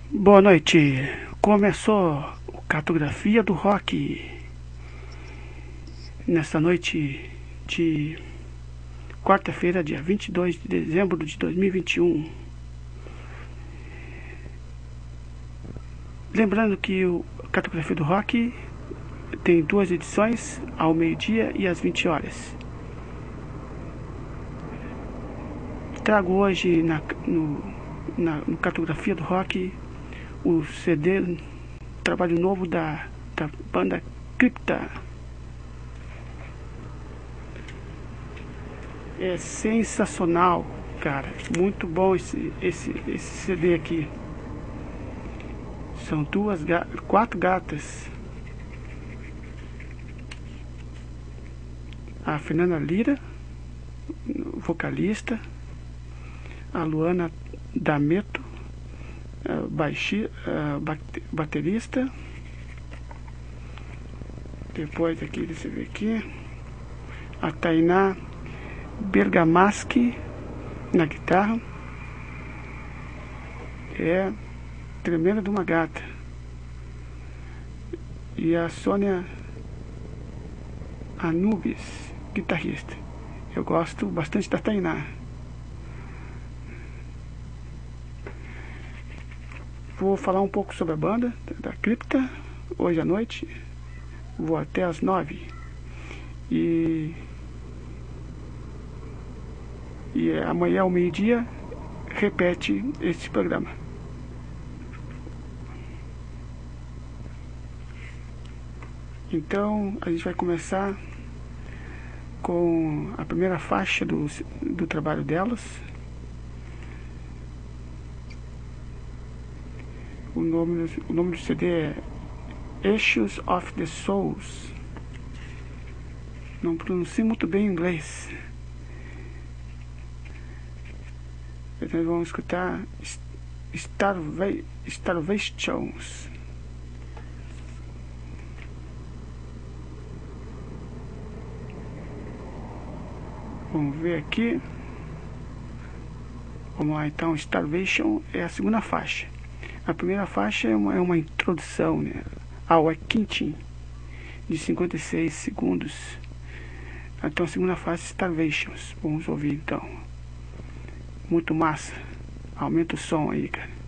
Boa noite. Começou o Cartografia do Rock nesta noite de quarta-feira, dia 22 de dezembro de 2021. Lembrando que o Cartografia do Rock tem duas edições, ao meio-dia e às 20 horas. Trago hoje no Cartografia do Rock o CD, trabalho novo da banda Cripta. É sensacional, cara, muito bom esse CD aqui. São quatro gatas. A Fernanda Lira, vocalista, a Luana D'Ameto, baterista. Depois aqui, deixa eu ver aqui, a Tainá Bergamaschi na guitarra. É tremenda de uma gata. E a Sônia Anubis, guitarrista. Eu gosto bastante da Tainá. Vou falar um pouco sobre a banda da Cripta hoje à noite. Vou até às 9. E amanhã ao meio-dia repete este programa. Então a gente vai começar com a primeira faixa do trabalho delas. O nome do CD é Issues of the Souls. Não pronuncio muito bem em inglês. Então vamos escutar Starvations. Vamos ver aqui. Vamos lá então. Starvation é a segunda faixa. A primeira faixa é uma introdução, né, ao Quintin, de 56 segundos. Então a segunda faixa, Starvations. Vamos ouvir então. Muito massa. Aumenta o som aí, cara.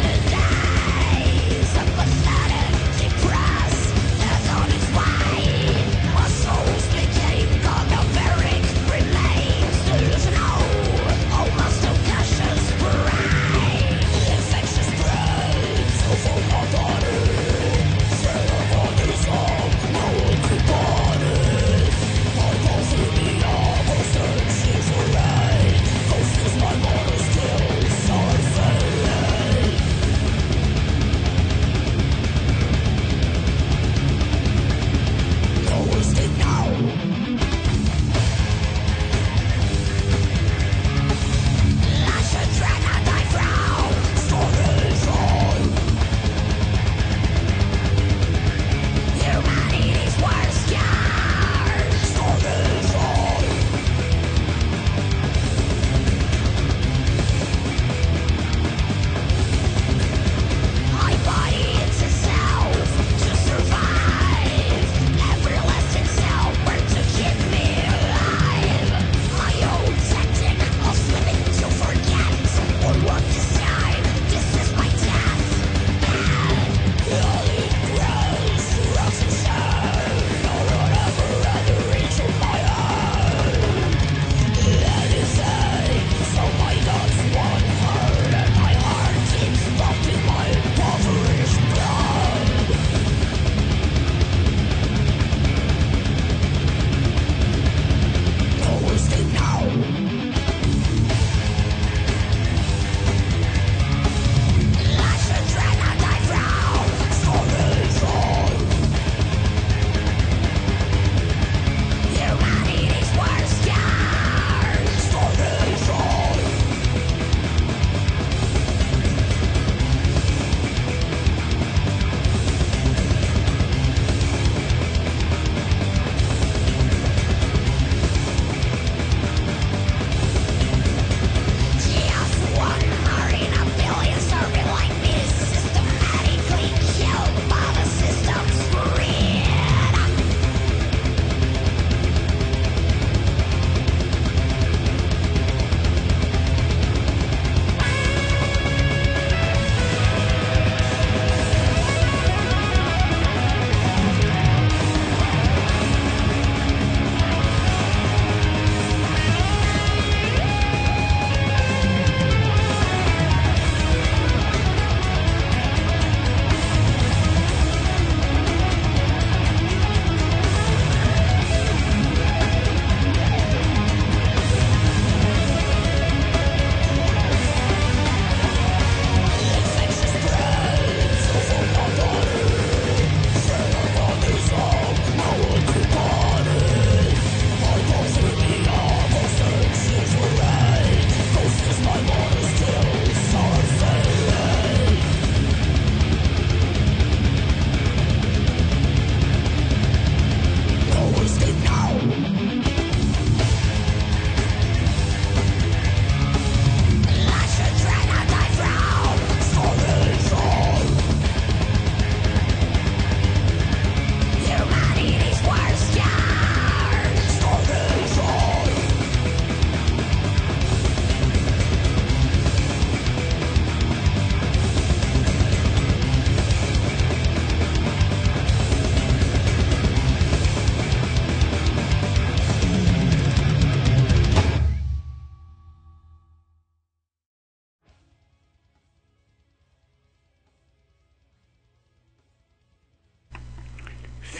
Depressed, as on its way.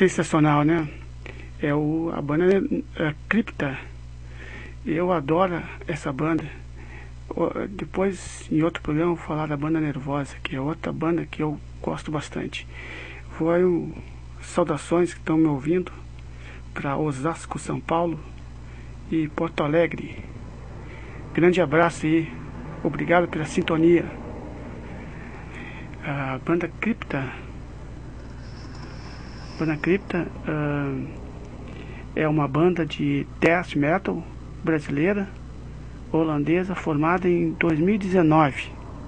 sensacional, né? A banda Cripta. Eu adoro essa banda. Depois, em outro programa, eu vou falar da banda Nervosa, que é outra banda que eu gosto bastante. Saudações que estão me ouvindo para Osasco, São Paulo e Porto Alegre. Grande abraço aí. Obrigado pela sintonia. A banda Cripta. É uma banda de death metal brasileira, holandesa, formada em 2019.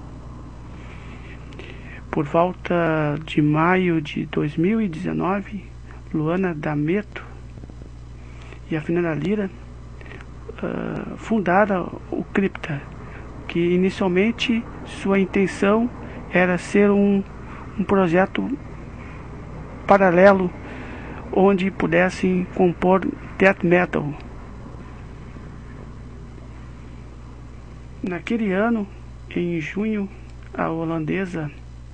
Por volta de maio de 2019, Luana D'Ameto e a Fernanda Lira fundaram o Cripta, que inicialmente sua intenção era ser um projeto paralelo onde pudessem compor death metal. Naquele ano, em junho, a holandesa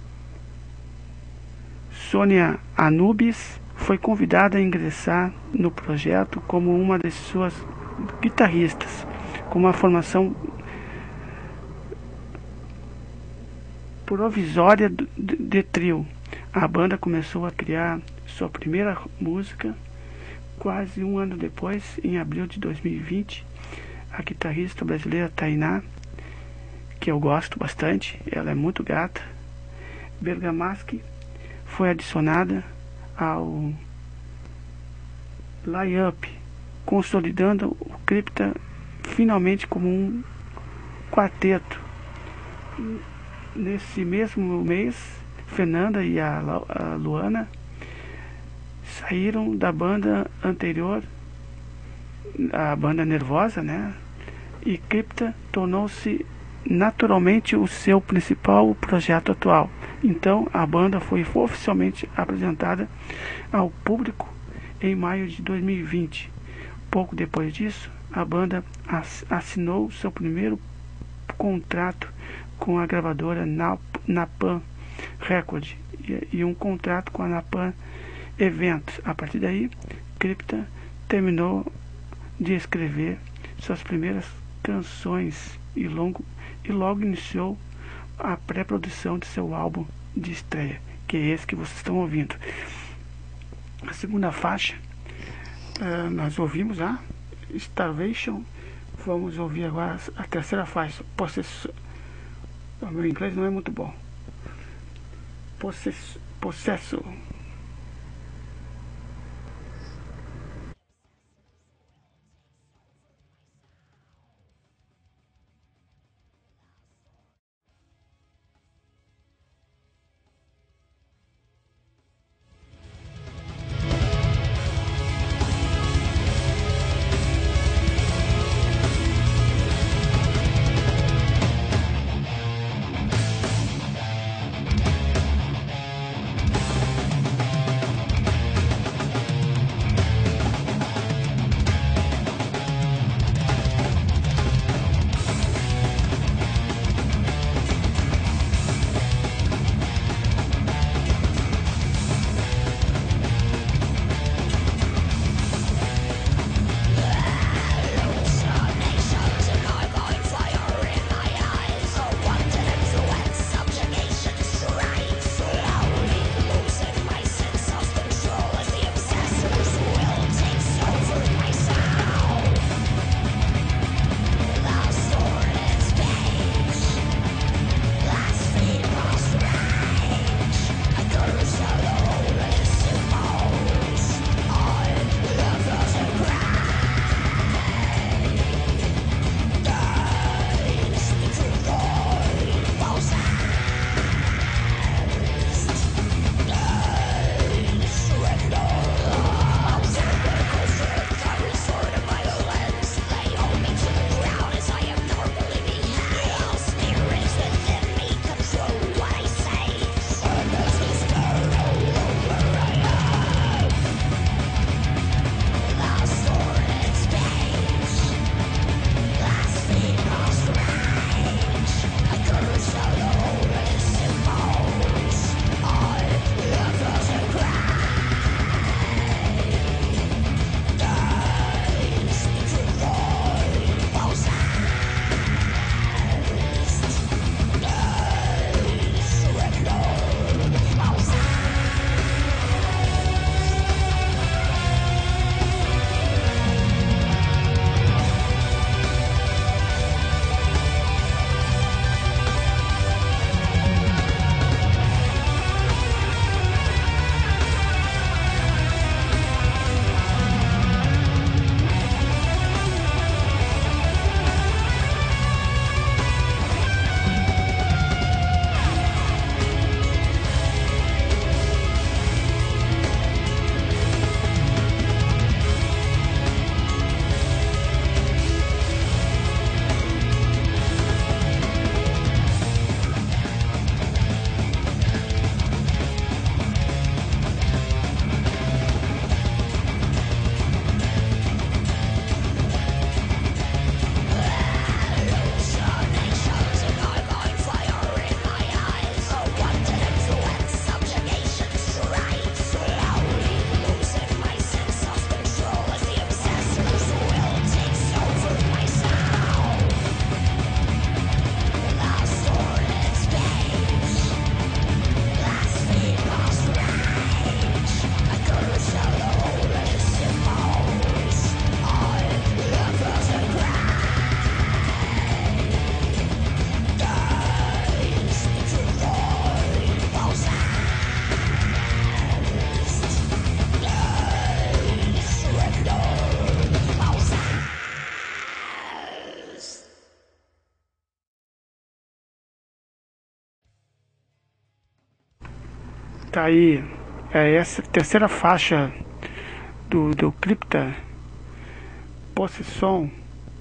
Sonia Anubis foi convidada a ingressar no projeto como uma de suas guitarristas, com uma formação provisória de trio. A banda começou a criar sua primeira música quase um ano depois, em abril de 2020. A guitarrista brasileira Tainá, que eu gosto bastante, ela é muito gata, Bergamaschi, foi adicionada ao line-up, consolidando o Cripta finalmente como um quarteto. Nesse mesmo mês, Fernanda e a Luana saíram da banda anterior, a banda Nervosa, né? E Cripta tornou-se naturalmente o seu principal projeto atual. Então a banda foi oficialmente apresentada ao público em maio de 2020. Pouco depois disso, a banda assinou seu primeiro contrato com a gravadora Napalm Records e um contrato com a Napalm Eventos. A partir daí, Cripta terminou de escrever suas primeiras canções e logo iniciou a pré-produção de seu álbum de estreia, que é esse que vocês estão ouvindo. A segunda faixa, nós ouvimos a Starvation. Vamos ouvir agora a terceira faixa, O meu inglês não é muito bom. Possesso. Tá aí, é essa terceira faixa do Cripta Possession.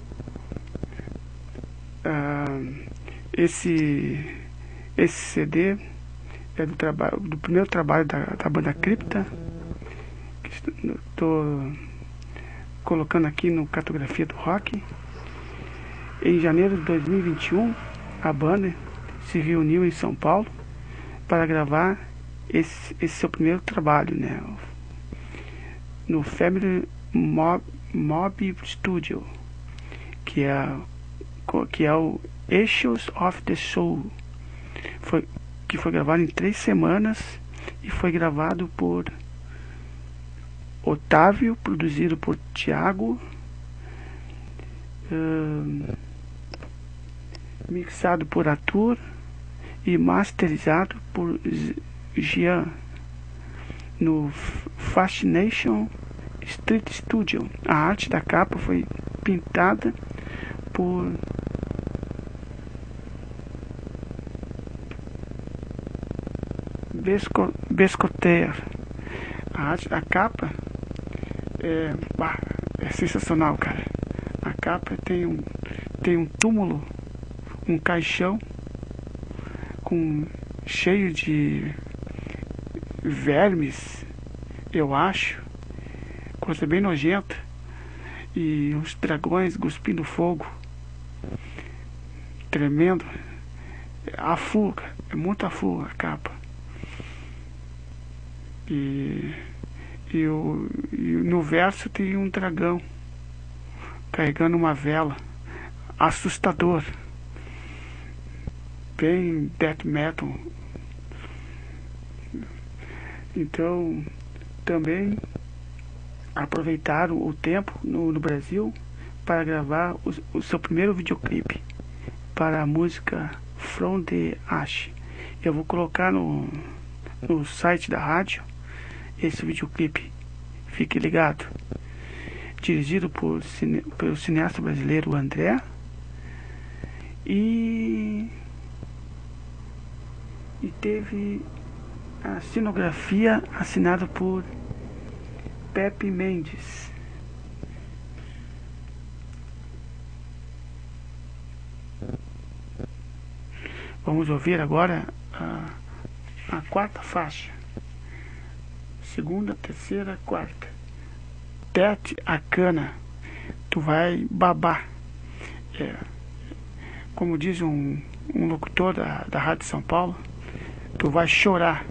Esse CD é do primeiro trabalho da banda Cripta, que estou colocando aqui no Cartografia do Rock. Em janeiro de 2021, a banda se reuniu em São Paulo para gravar esse seu primeiro trabalho, né? No Family Mob Studio, que é o Issues of the Soul, que foi gravado em 3 semanas e foi gravado por Otávio, produzido por Thiago, mixado por Arthur e masterizado por Jean no Fascination Street Studio. A arte da capa foi pintada por Bescoter. A capa é sensacional, cara. A capa tem um túmulo, um caixão cheio de vermes, eu acho, coisa bem nojenta, e uns dragões cuspindo fogo, tremendo. A fuga, é muita fuga a capa. E no verso tem um dragão carregando uma vela, assustador, bem death metal. Então também aproveitaram o tempo no Brasil para gravar o seu primeiro videoclipe para a música From the Ash. Eu vou colocar no site da rádio esse videoclipe, fique ligado. Dirigido pelo cineasta brasileiro André, e teve a cenografia assinada por Pepe Mendes. Vamos ouvir agora a quarta faixa. Segunda, terceira, quarta. Tete a cana. Tu vai babar. Como diz um locutor da Rádio São Paulo, tu vai chorar.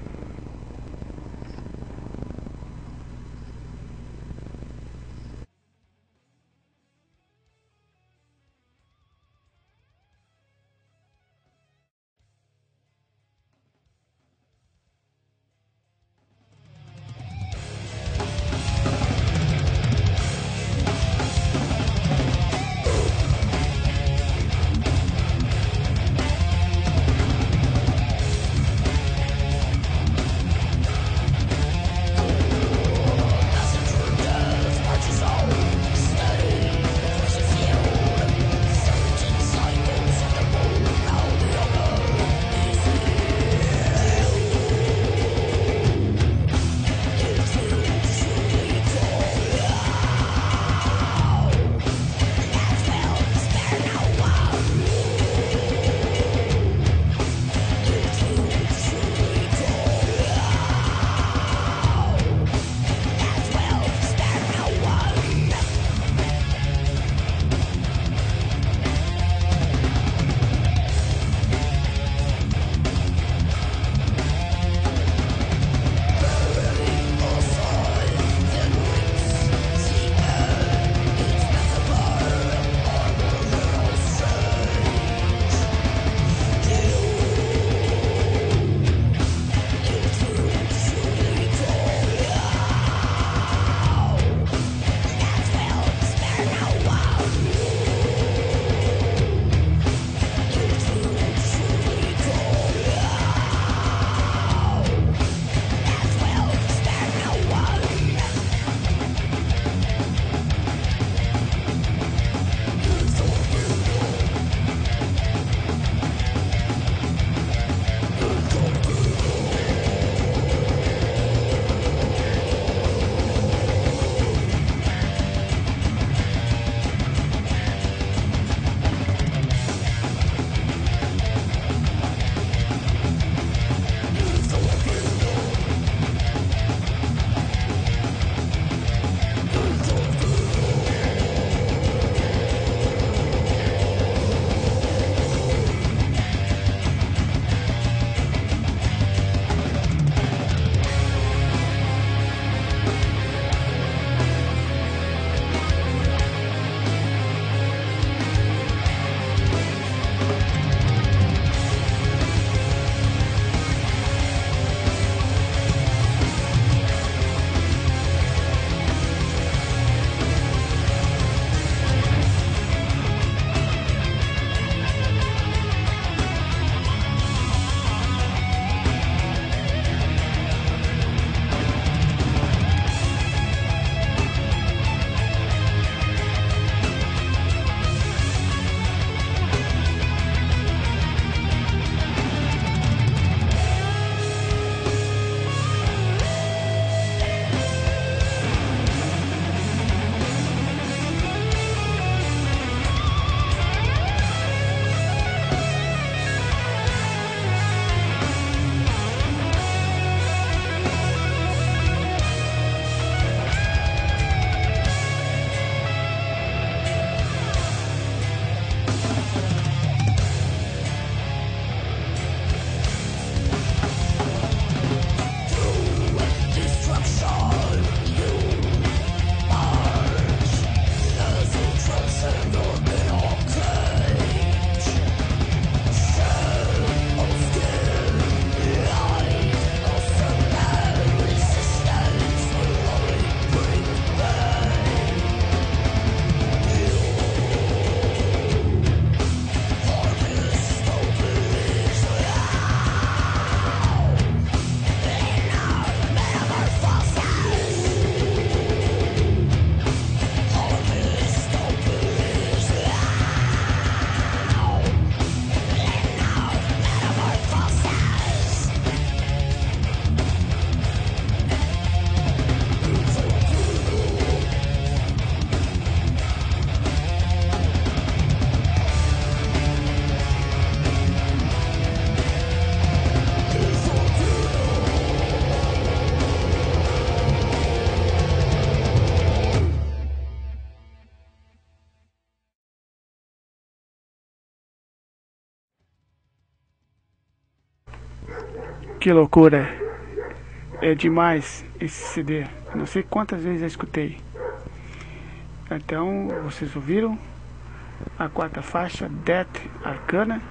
Que loucura! É demais esse CD. Não sei quantas vezes já escutei. Então, vocês ouviram a quarta faixa, Death Arcana.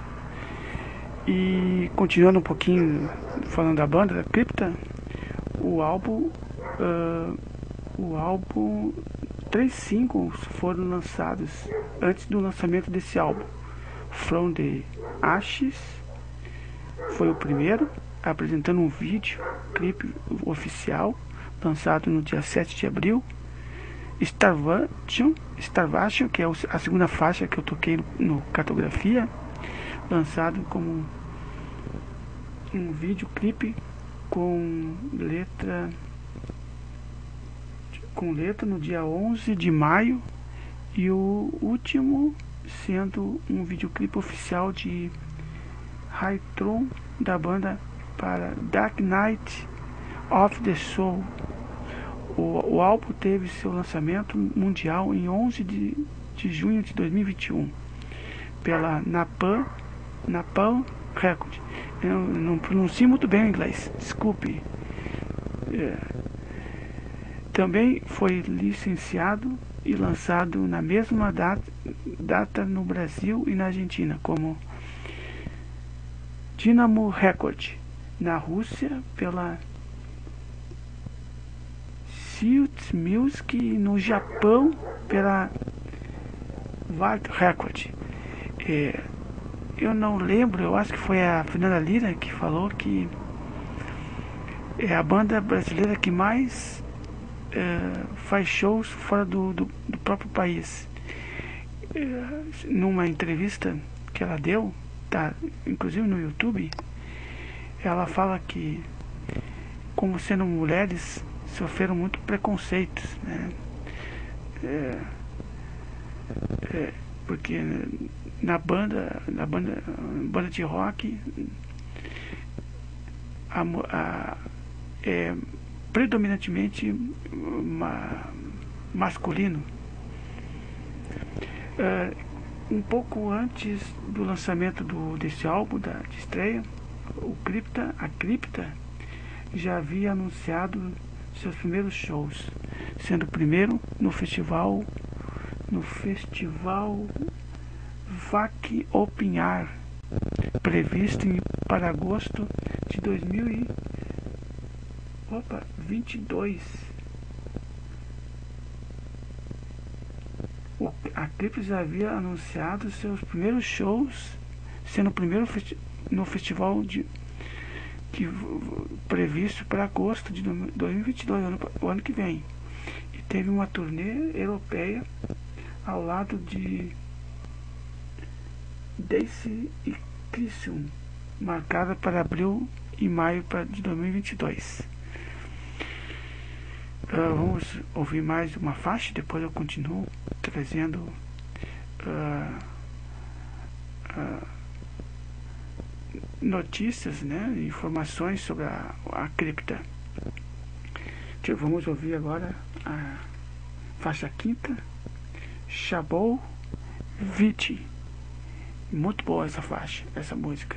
E continuando um pouquinho falando da banda, da Crypta, o álbum 3 singles foram lançados antes do lançamento desse álbum. From the Ashes foi o primeiro, apresentando um vídeo clipe oficial lançado no dia 7 de abril. Starvation, que é a segunda faixa que eu toquei no Cartografia, lançado como um videoclipe com letra no dia 11 de maio, e o último sendo um videoclipe oficial de Hytron da banda para Dark Night of the Soul. O álbum teve seu lançamento mundial em 11 de junho de 2021 pela Napalm Records. Eu não pronuncio muito bem o inglês, desculpe. Também foi licenciado e lançado na mesma data no Brasil e na Argentina, como Dynamo Record, na Rússia pela Siut Music e no Japão pela Valt Record. Eu não lembro, eu acho que foi a Fernanda Lira que falou que é a banda brasileira que mais faz shows fora do próprio país. Numa entrevista que ela deu, tá, inclusive no YouTube, ela fala que, como sendo mulheres, sofreram muito preconceitos, né? Porque na banda de rock é predominantemente masculino. Um pouco antes do lançamento desse álbum de estreia, a Crypta já havia anunciado seus primeiros shows, sendo o primeiro no festival Wack Open Air, previsto para agosto de 2022. A Crypta já havia anunciado seus primeiros shows, sendo o primeiro no festival previsto para agosto de 2022, o ano que vem. E teve uma turnê europeia ao lado de Daisy e Crisium, marcada para abril e maio de 2022. Vamos ouvir mais uma faixa, depois eu continuo trazendo notícias, né, informações sobre a Crypta. Vamos ouvir agora a faixa quinta, Chabou Viti. Muito boa essa faixa, essa música.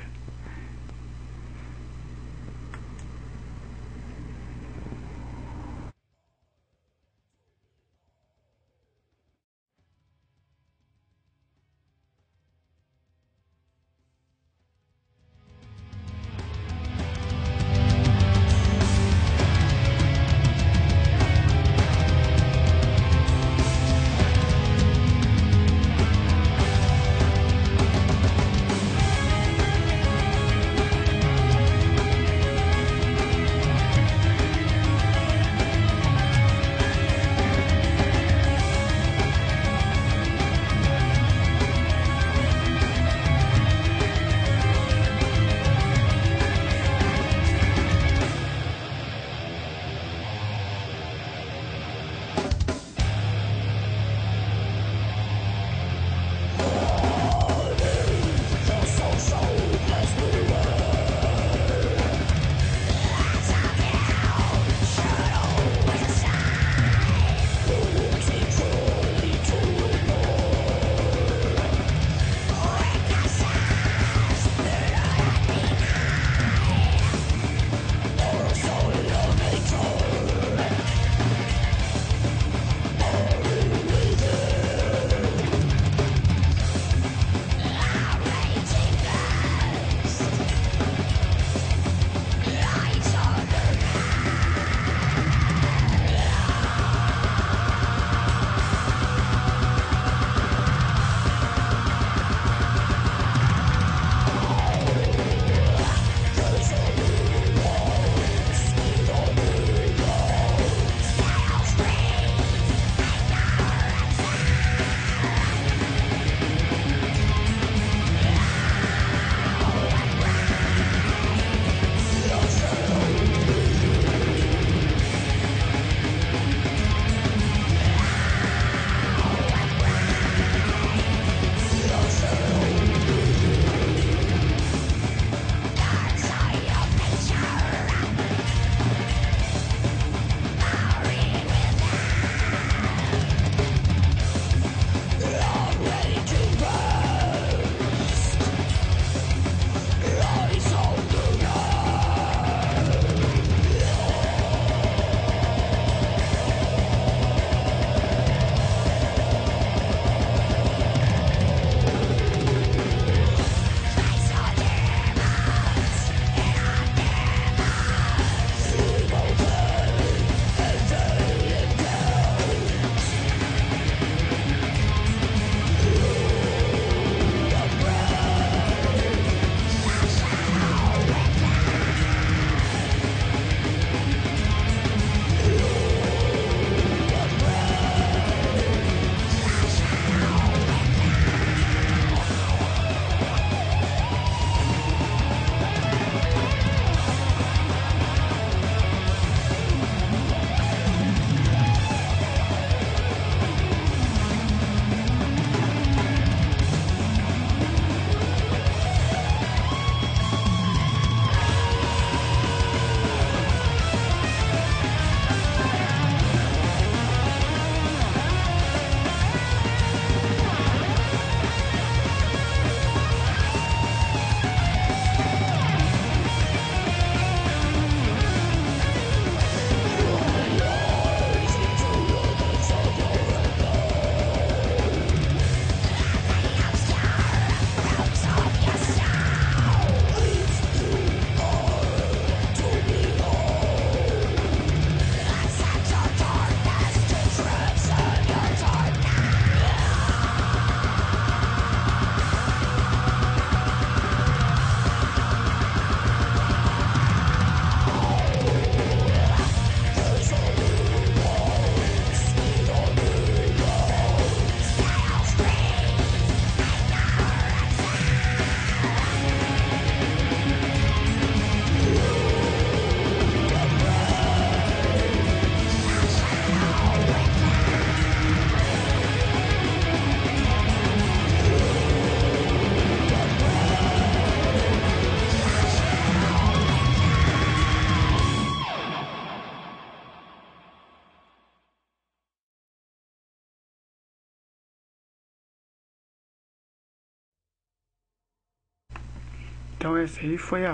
Então essa aí foi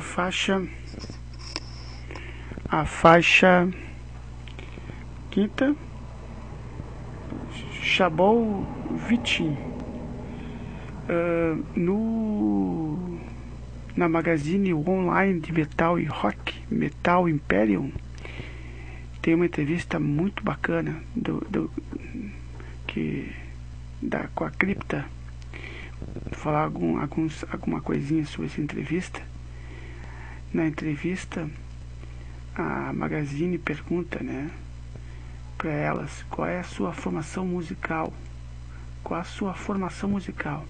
a faixa quinta, Chabot Vitim. Na magazine online de metal e rock, Metal Imperium, tem uma entrevista muito bacana com a Cripta. Vou falar alguma coisinha sobre essa entrevista. Na entrevista, a magazine pergunta, né, para elas qual é a sua formação musical. Qual a sua formação musical?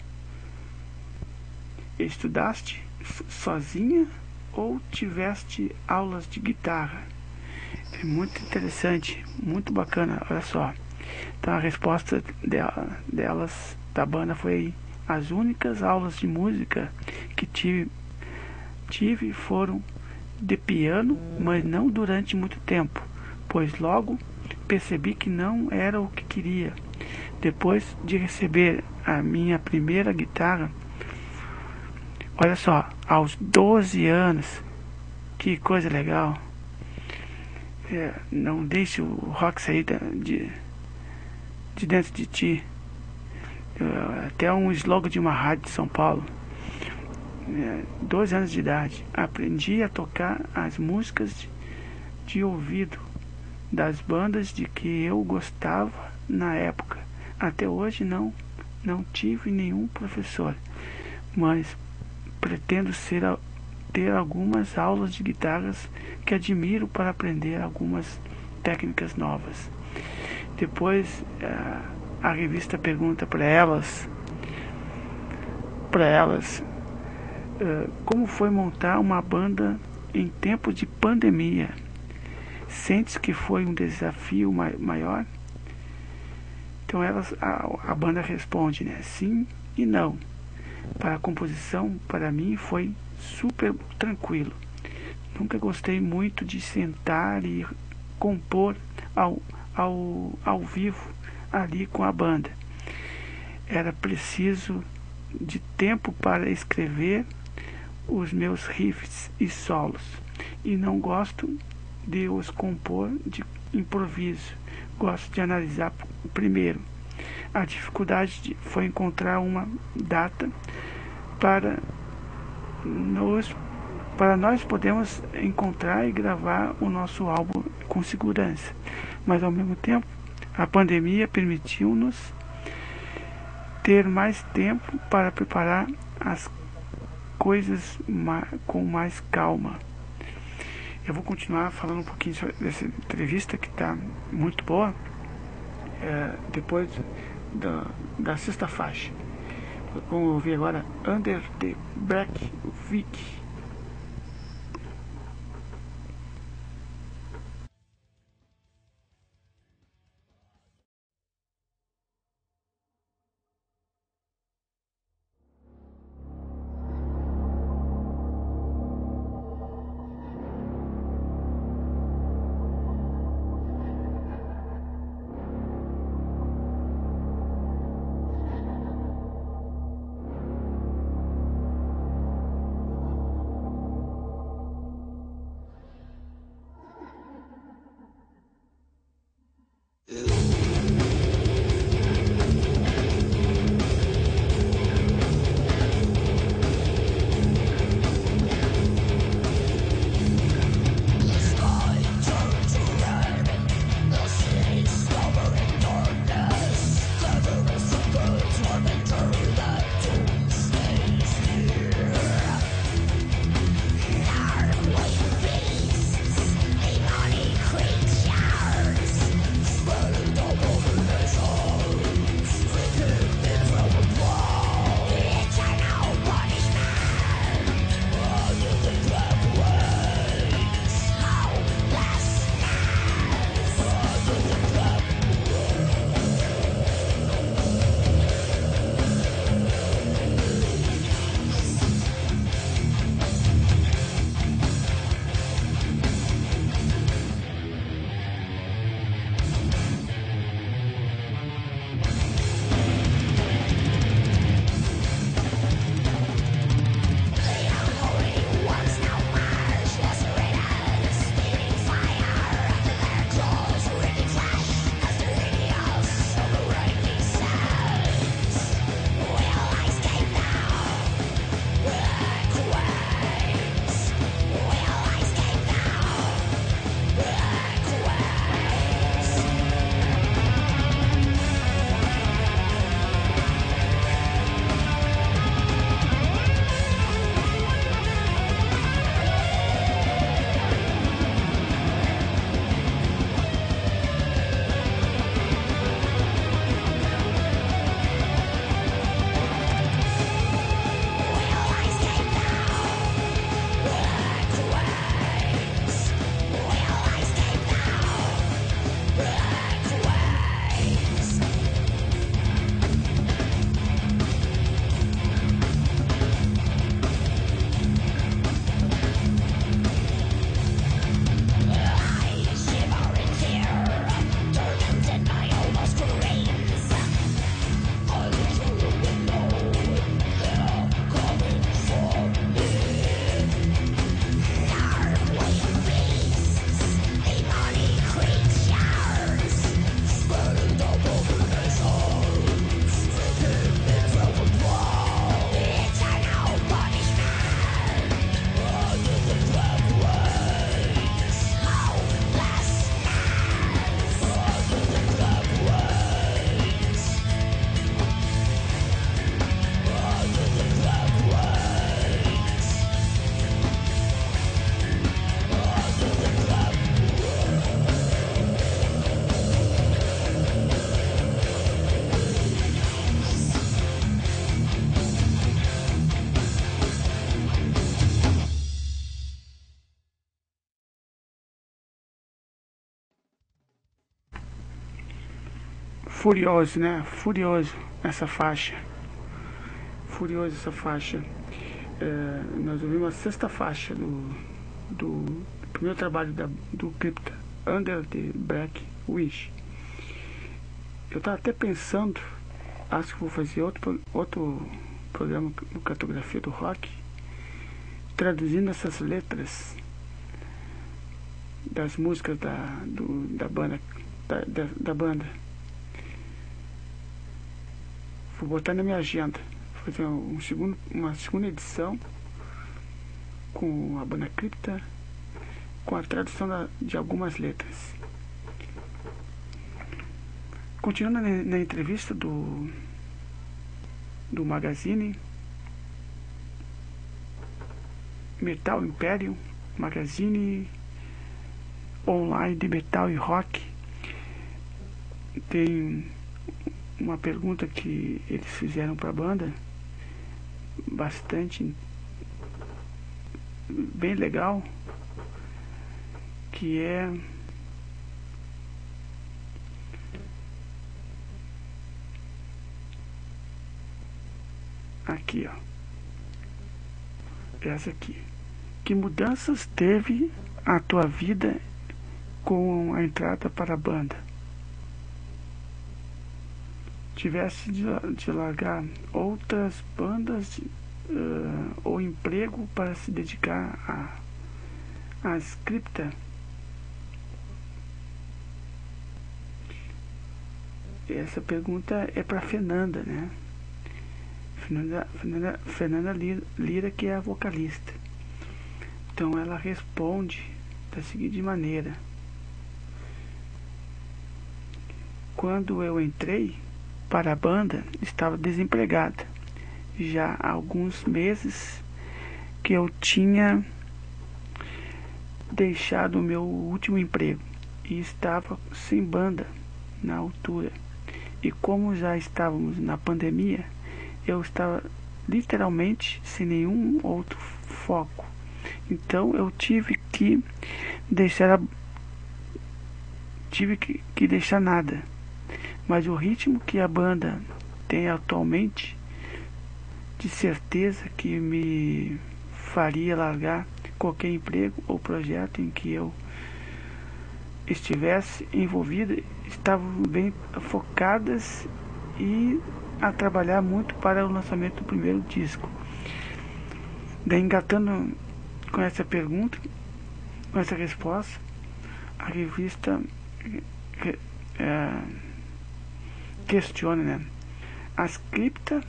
Estudaste sozinha ou tiveste aulas de guitarra? É muito interessante, muito bacana, olha só. Então a resposta delas, da banda, foi: as únicas aulas de música que tive foram de piano, mas não durante muito tempo, pois logo percebi que não era o que queria. Depois de receber a minha primeira guitarra, olha só, aos 12 anos, que coisa legal. Não deixe o rock sair de dentro de ti. Até um slogan de uma rádio de São Paulo. 12 anos de idade, aprendi a tocar as músicas de ouvido das bandas de que eu gostava na época. Até hoje não tive nenhum professor, mas pretendo ter algumas aulas de guitarras que admiro para aprender algumas técnicas novas. Depois a revista pergunta para elas como foi montar uma banda em tempo de pandemia. Sentes que foi um desafio maior? Então a banda responde, né, sim e não. Para a composição, para mim, foi super tranquilo. Nunca gostei muito de sentar e compor ao vivo ali com a banda. Era preciso de tempo para escrever os meus riffs e solos, e não gosto de os compor de improviso. Gosto de analisar primeiro. A dificuldade foi encontrar uma data para nós podermos encontrar e gravar o nosso álbum com segurança. Mas ao mesmo tempo, a pandemia permitiu-nos ter mais tempo para preparar as coisas com mais calma. Eu vou continuar falando um pouquinho sobre essa entrevista, que está muito boa, depois da sexta faixa. Vamos ouvir agora Under the Black Vic. Furioso, né? Furioso essa faixa. Furioso essa faixa. Nós ouvimos a sexta faixa do primeiro trabalho do Crypta, Under the Black Wish. Eu tava até pensando, acho que vou fazer outro programa no Cartografia do Rock, traduzindo essas letras das músicas da banda. Vou botar na minha agenda, fazer uma segunda edição com a banda Crypta, com a tradução de algumas letras. Continuando na entrevista do magazine Metal Imperium, magazine online de metal e rock, tem uma pergunta que eles fizeram para a banda, bastante bem legal, que é aqui, ó, essa aqui: que mudanças teve a tua vida com a entrada para a banda? Tivesse de largar outras bandas ou emprego para se dedicar a Crypta? Essa pergunta é para Fernanda, né? Fernanda Lira, que é a vocalista. Então ela responde da seguinte maneira: quando eu entrei para a banda, estava desempregada. Já há alguns meses que eu tinha deixado o meu último emprego e estava sem banda na altura. E como já estávamos na pandemia, eu estava literalmente sem nenhum outro foco. Então eu tive que deixar deixar nada. Mas o ritmo que a banda tem atualmente, de certeza que me faria largar qualquer emprego ou projeto em que eu estivesse envolvida. Estavam bem focadas e a trabalhar muito para o lançamento do primeiro disco. Daí, engatando com essa pergunta, com essa resposta, a revista questiona, né? As Crypta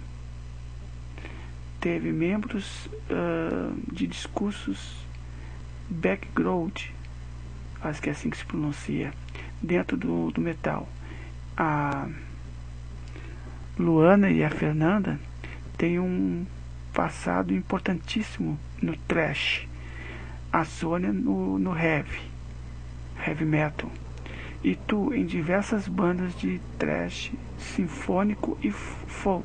teve membros de discursos background, acho que é assim que se pronuncia, dentro do metal. A Luana e a Fernanda têm um passado importantíssimo no thrash, a Sônia no heavy metal, e tu em diversas bandas de thrash sinfônico e folk.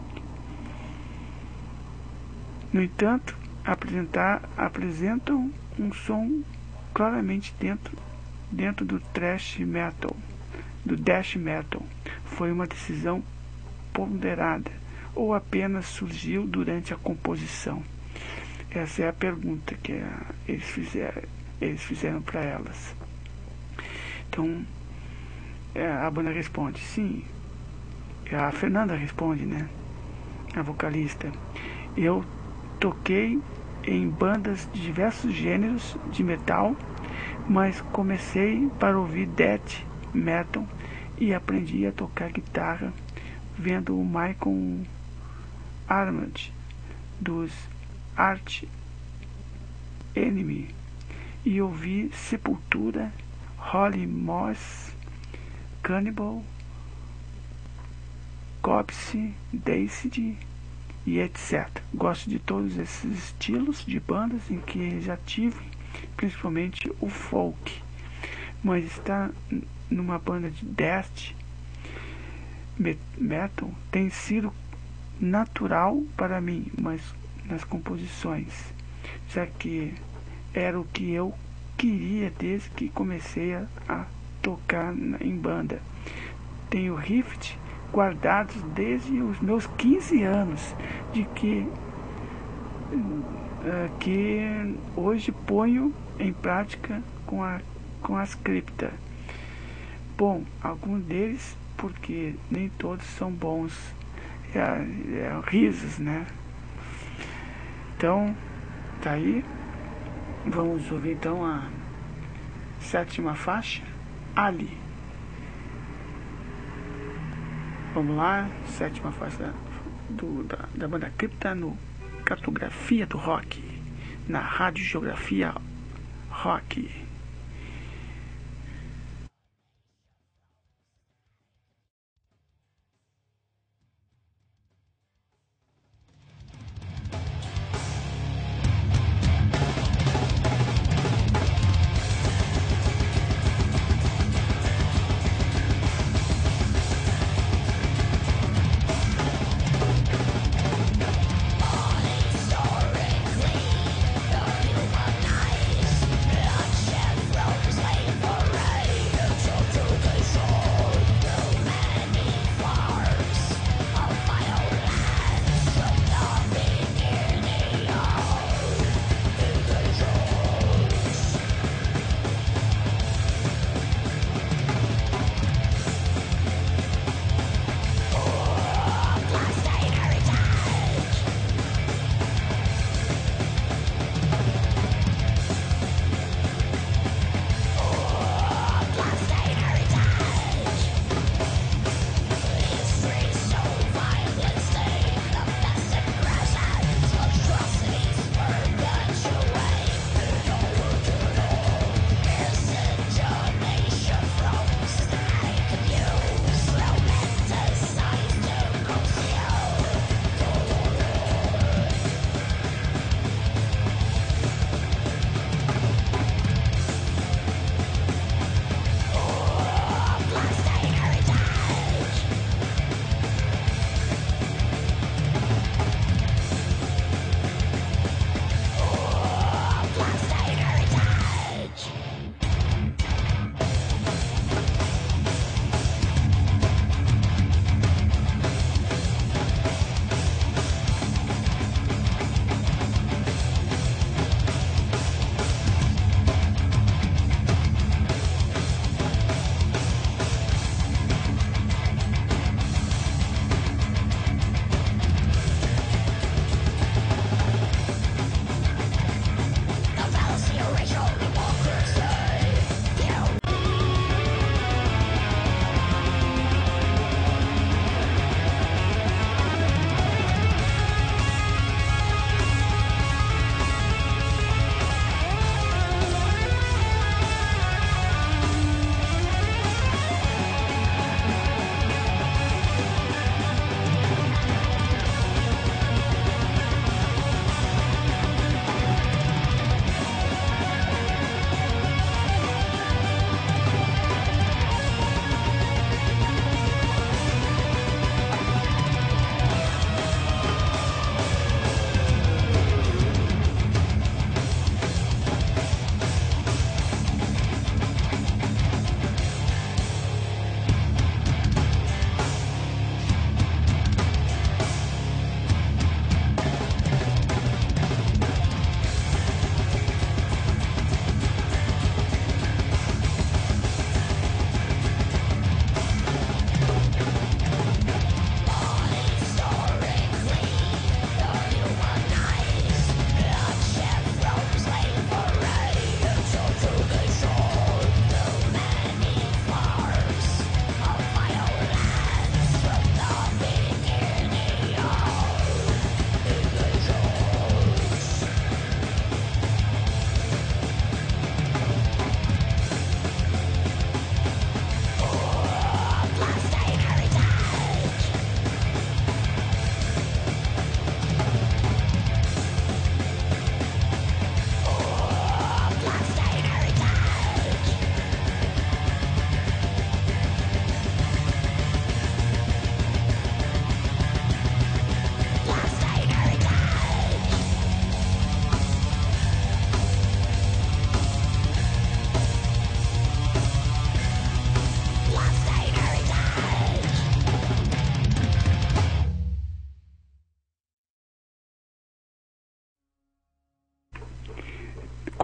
No entanto, apresentam um som claramente dentro do thrash metal, do death metal. Foi uma decisão ponderada ou apenas surgiu durante a composição? Essa é a pergunta que eles fizeram para elas. Então a banda responde sim. A Fernanda responde, né? A vocalista: eu toquei em bandas de diversos gêneros de metal, mas comecei para ouvir death metal e aprendi a tocar guitarra vendo o Michael Armand dos Arch Enemy, e ouvi Sepultura, Holy Moss, Cannibal, Corpse, Dazed e etc. Gosto de todos esses estilos de bandas em que já tive, principalmente o folk, mas estar numa banda de death metal tem sido natural para mim, mas nas composições, já que era o que eu queria desde que comecei a tocar em banda. Tenho riff guardados desde os meus 15 anos, de que hoje ponho em prática com as criptas. Bom, alguns deles, porque nem todos são bons, risos, né? Então, tá aí. Vamos ouvir então a 7ª faixa, Ali. Vamos lá, 7ª faixa da banda Cripta no Cartografia do Rock, na Rádio Geografia Rock. Historically, the human eyes bloodshed.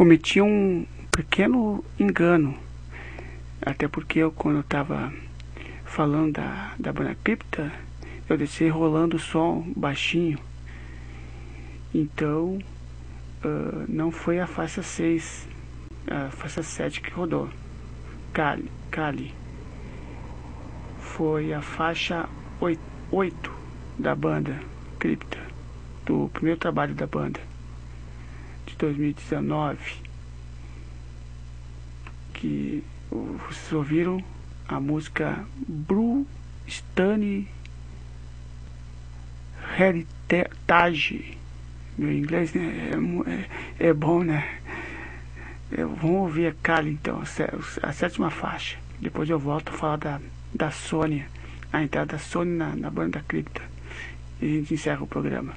cometi um pequeno engano. Até porque quando eu estava falando da banda Cripta, eu deixei rolando o som baixinho. Então, não foi a faixa 6, a faixa 7 que rodou. Kali. Foi a faixa 8 da banda Cripta, do primeiro trabalho da banda, de 2019, que vocês ouviram a música Blue Stone Heritage. Meu inglês, né, é bom, né? Vamos ouvir a Kali então, a sétima faixa. Depois eu volto a falar da Sônia, a entrada da Sônia na banda da Cripta. E a gente encerra o programa.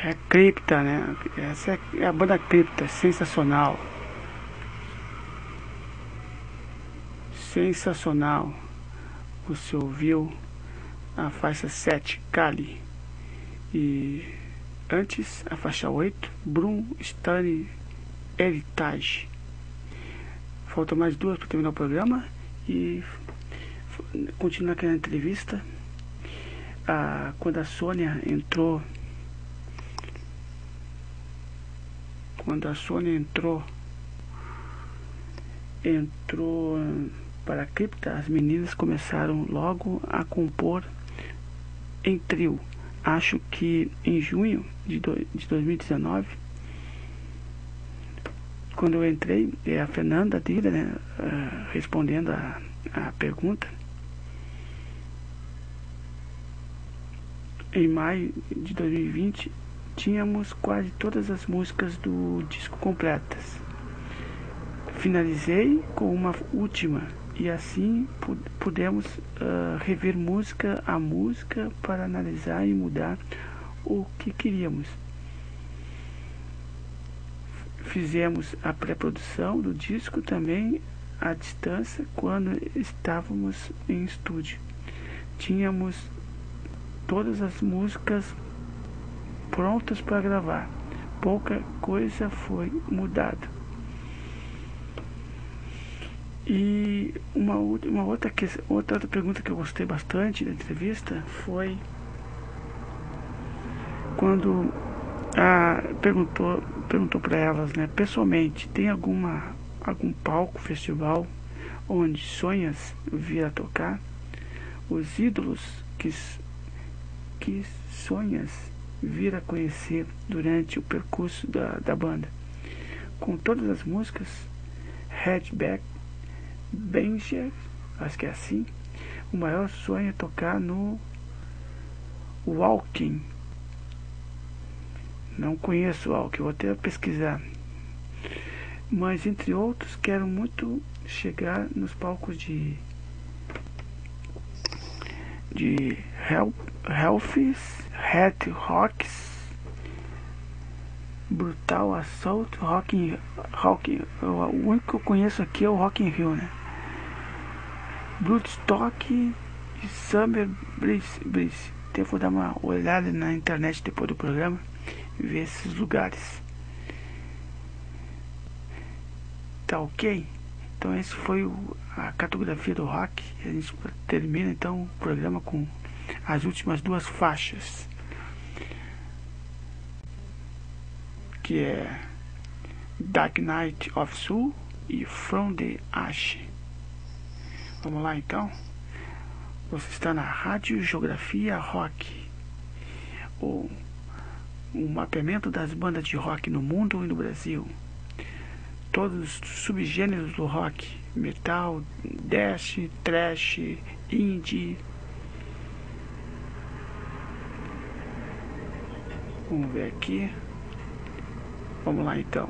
É Cripta, né? Essa é a banda Cripta, sensacional. Sensacional. Você ouviu a faixa 7, Kali. E antes, a faixa 8, Brum Stane Heritage. Faltam mais duas para terminar o programa. E continuar aquela entrevista. Quando a Sônia entrou para a cripta, as meninas começaram logo a compor em trio. Acho que em junho de 2019, quando eu entrei, a Fernanda Dira, né, respondendo a pergunta. Em maio de 2020, tínhamos quase todas as músicas do disco completas. Finalizei com uma última e assim pudemos rever música a música para analisar e mudar o que queríamos. Fizemos a pré-produção do disco também à distância quando estávamos em estúdio. Tínhamos todas as músicas prontas para gravar. Pouca coisa foi mudada. E uma outra pergunta que eu gostei bastante da entrevista foi quando perguntou para elas, né, pessoalmente, tem algum palco, festival onde sonhas vir a tocar? Os ídolos que sonhas vir a conhecer durante o percurso da banda? Com todas as músicas, Hatchback, Bencher, acho que é assim. O maior sonho é tocar no Walking. Não conheço o Walking, vou até pesquisar. Mas entre outros, quero muito chegar nos palcos de Hellfest, Red Rocks, Brutal Assault, Rock. O único que eu conheço aqui é o Rock in Rio, né? Bloodstock e Summer Breeze. Vou dar uma olhada na internet depois do programa e ver esses lugares. Tá ok? Então esse foi a cartografia do rock. A gente termina então o programa com as últimas duas faixas, que é Dark Night of Soul e From the Ash. Vamos lá então. Você está na Rádio Geografia Rock, o mapeamento das bandas de rock no mundo e no Brasil. Todos os subgêneros do rock: metal, death, thrash, indie. Vamos ver aqui. Vamos lá então.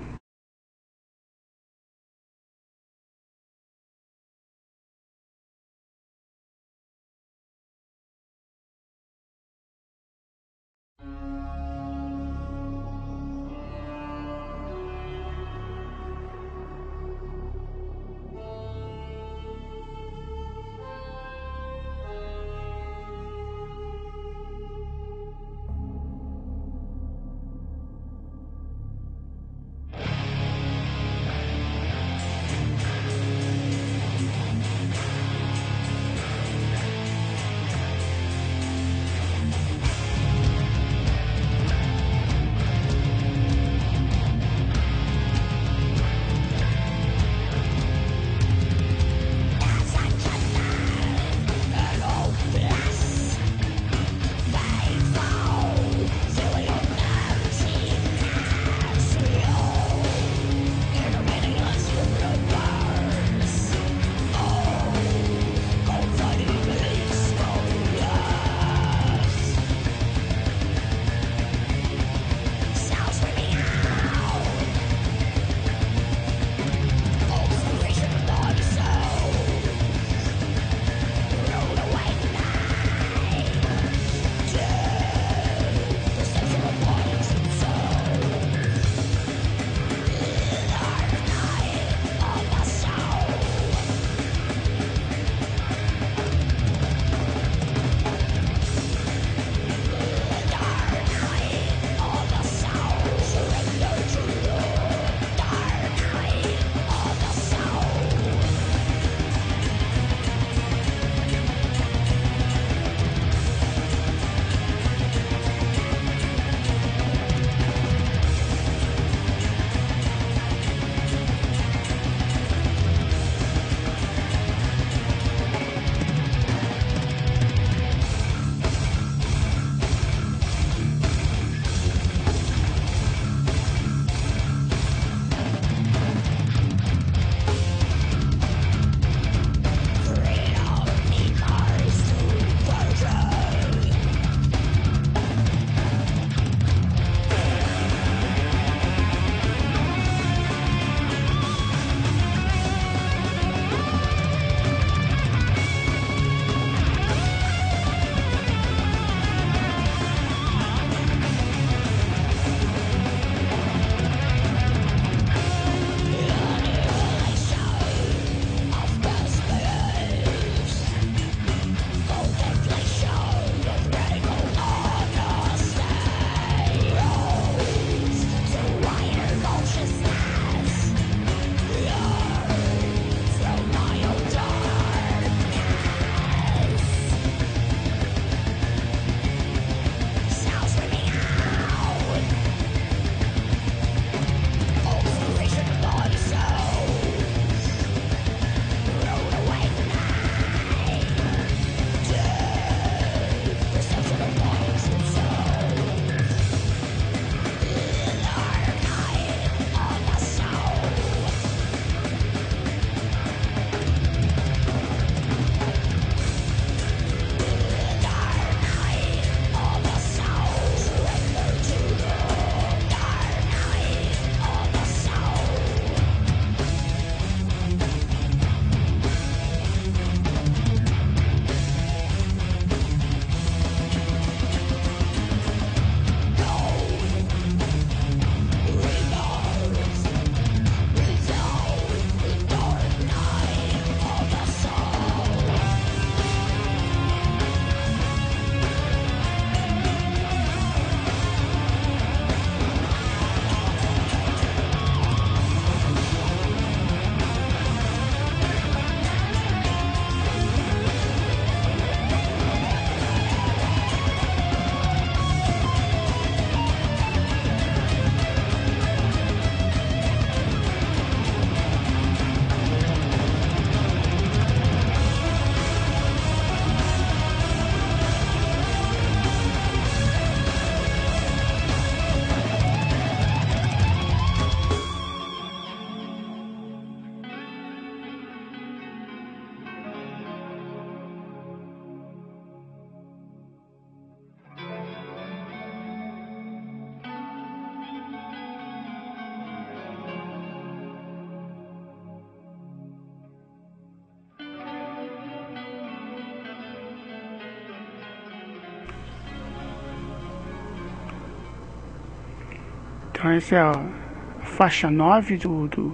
Então essa é a faixa 9 do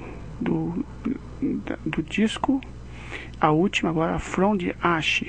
disco. A última agora, From the Ash.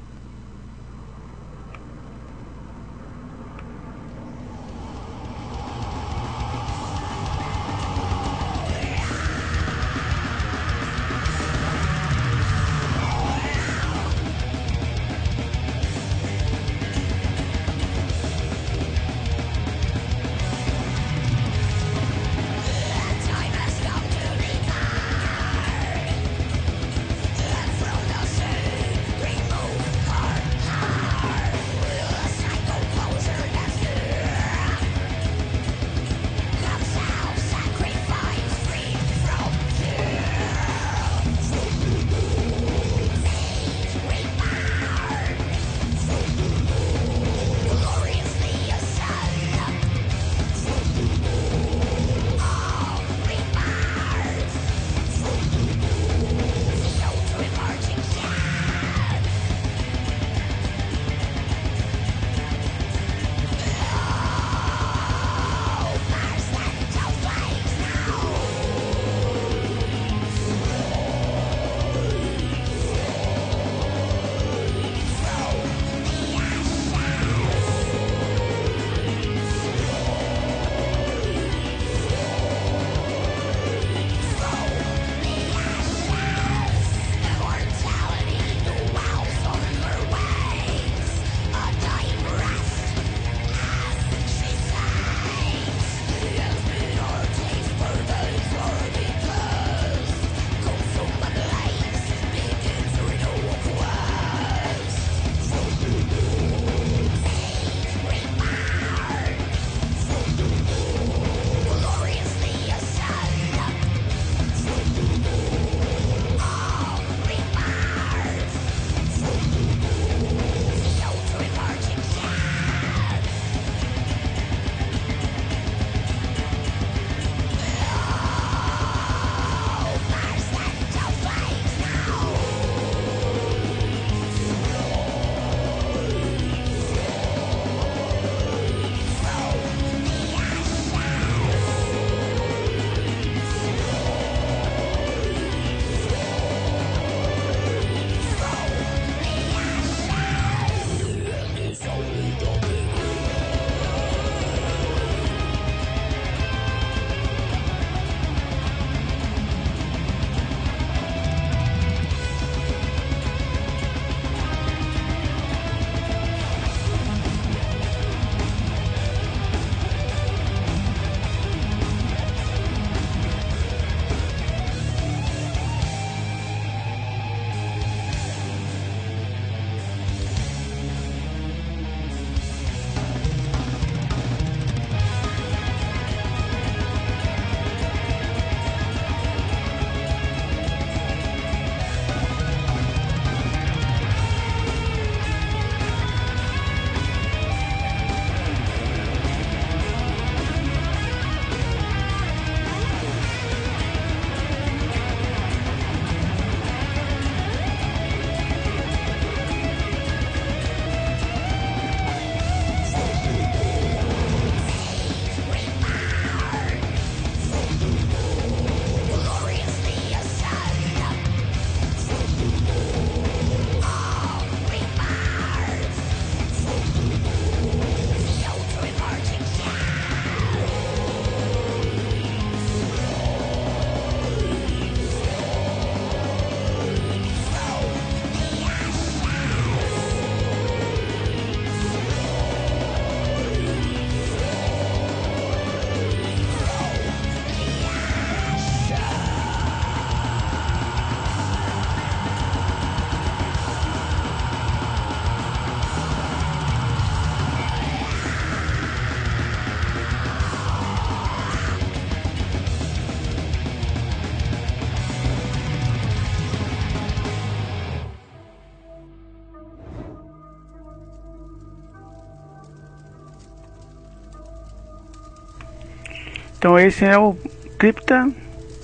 Então esse é o Cripta.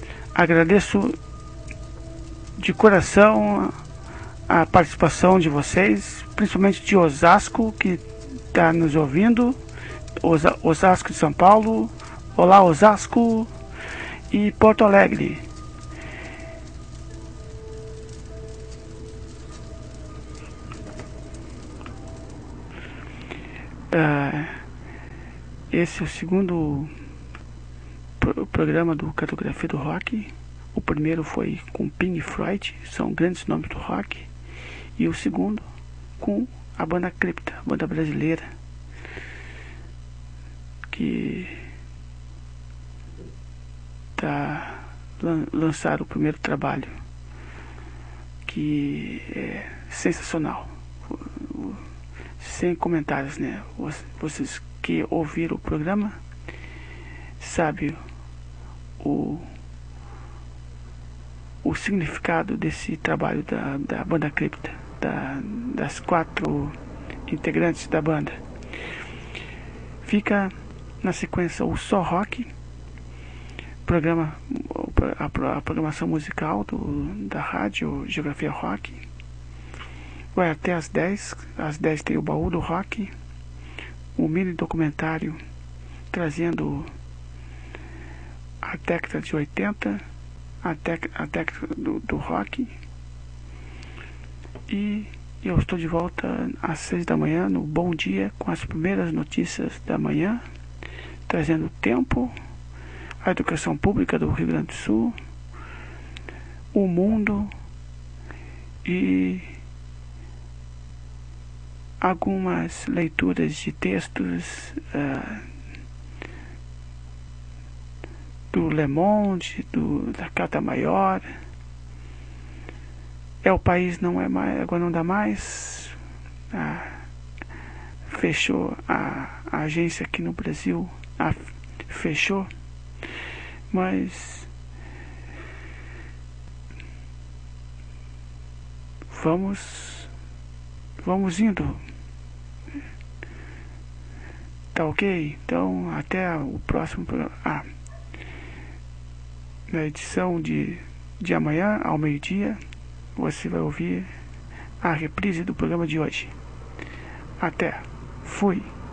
Agradeço de coração a participação de vocês, principalmente de Osasco, que está nos ouvindo, Osasco de São Paulo, Olá, Osasco e Porto Alegre. Esse é o segundo programa do Cartografia do Rock. O primeiro foi com Pink Floyd, são grandes nomes do rock. E o segundo com a banda Cripta, banda brasileira, que lançaram o primeiro trabalho, que é sensacional. Sem comentários, né? Vocês que ouviram o programa sabem o significado desse trabalho da banda Cripta, das 4 integrantes da banda. Fica na sequência o Só Rock, a programação musical da rádio Geografia Rock. Vai até às 10. Às 10 tem o Baú do Rock, um mini documentário trazendo a década de 80, a década do rock. E eu estou de volta às 6 da manhã no Bom Dia, com as primeiras notícias da manhã, trazendo o tempo, a educação pública do Rio Grande do Sul, o mundo e algumas leituras de textos do Le Monde, da Carta Maior. O país não é mais, agora não dá mais. Fechou a agência aqui no Brasil, fechou, mas vamos indo. Tá ok? Então até o próximo programa. Na edição de amanhã ao meio-dia você vai ouvir a reprise do programa de hoje. Até. Fui.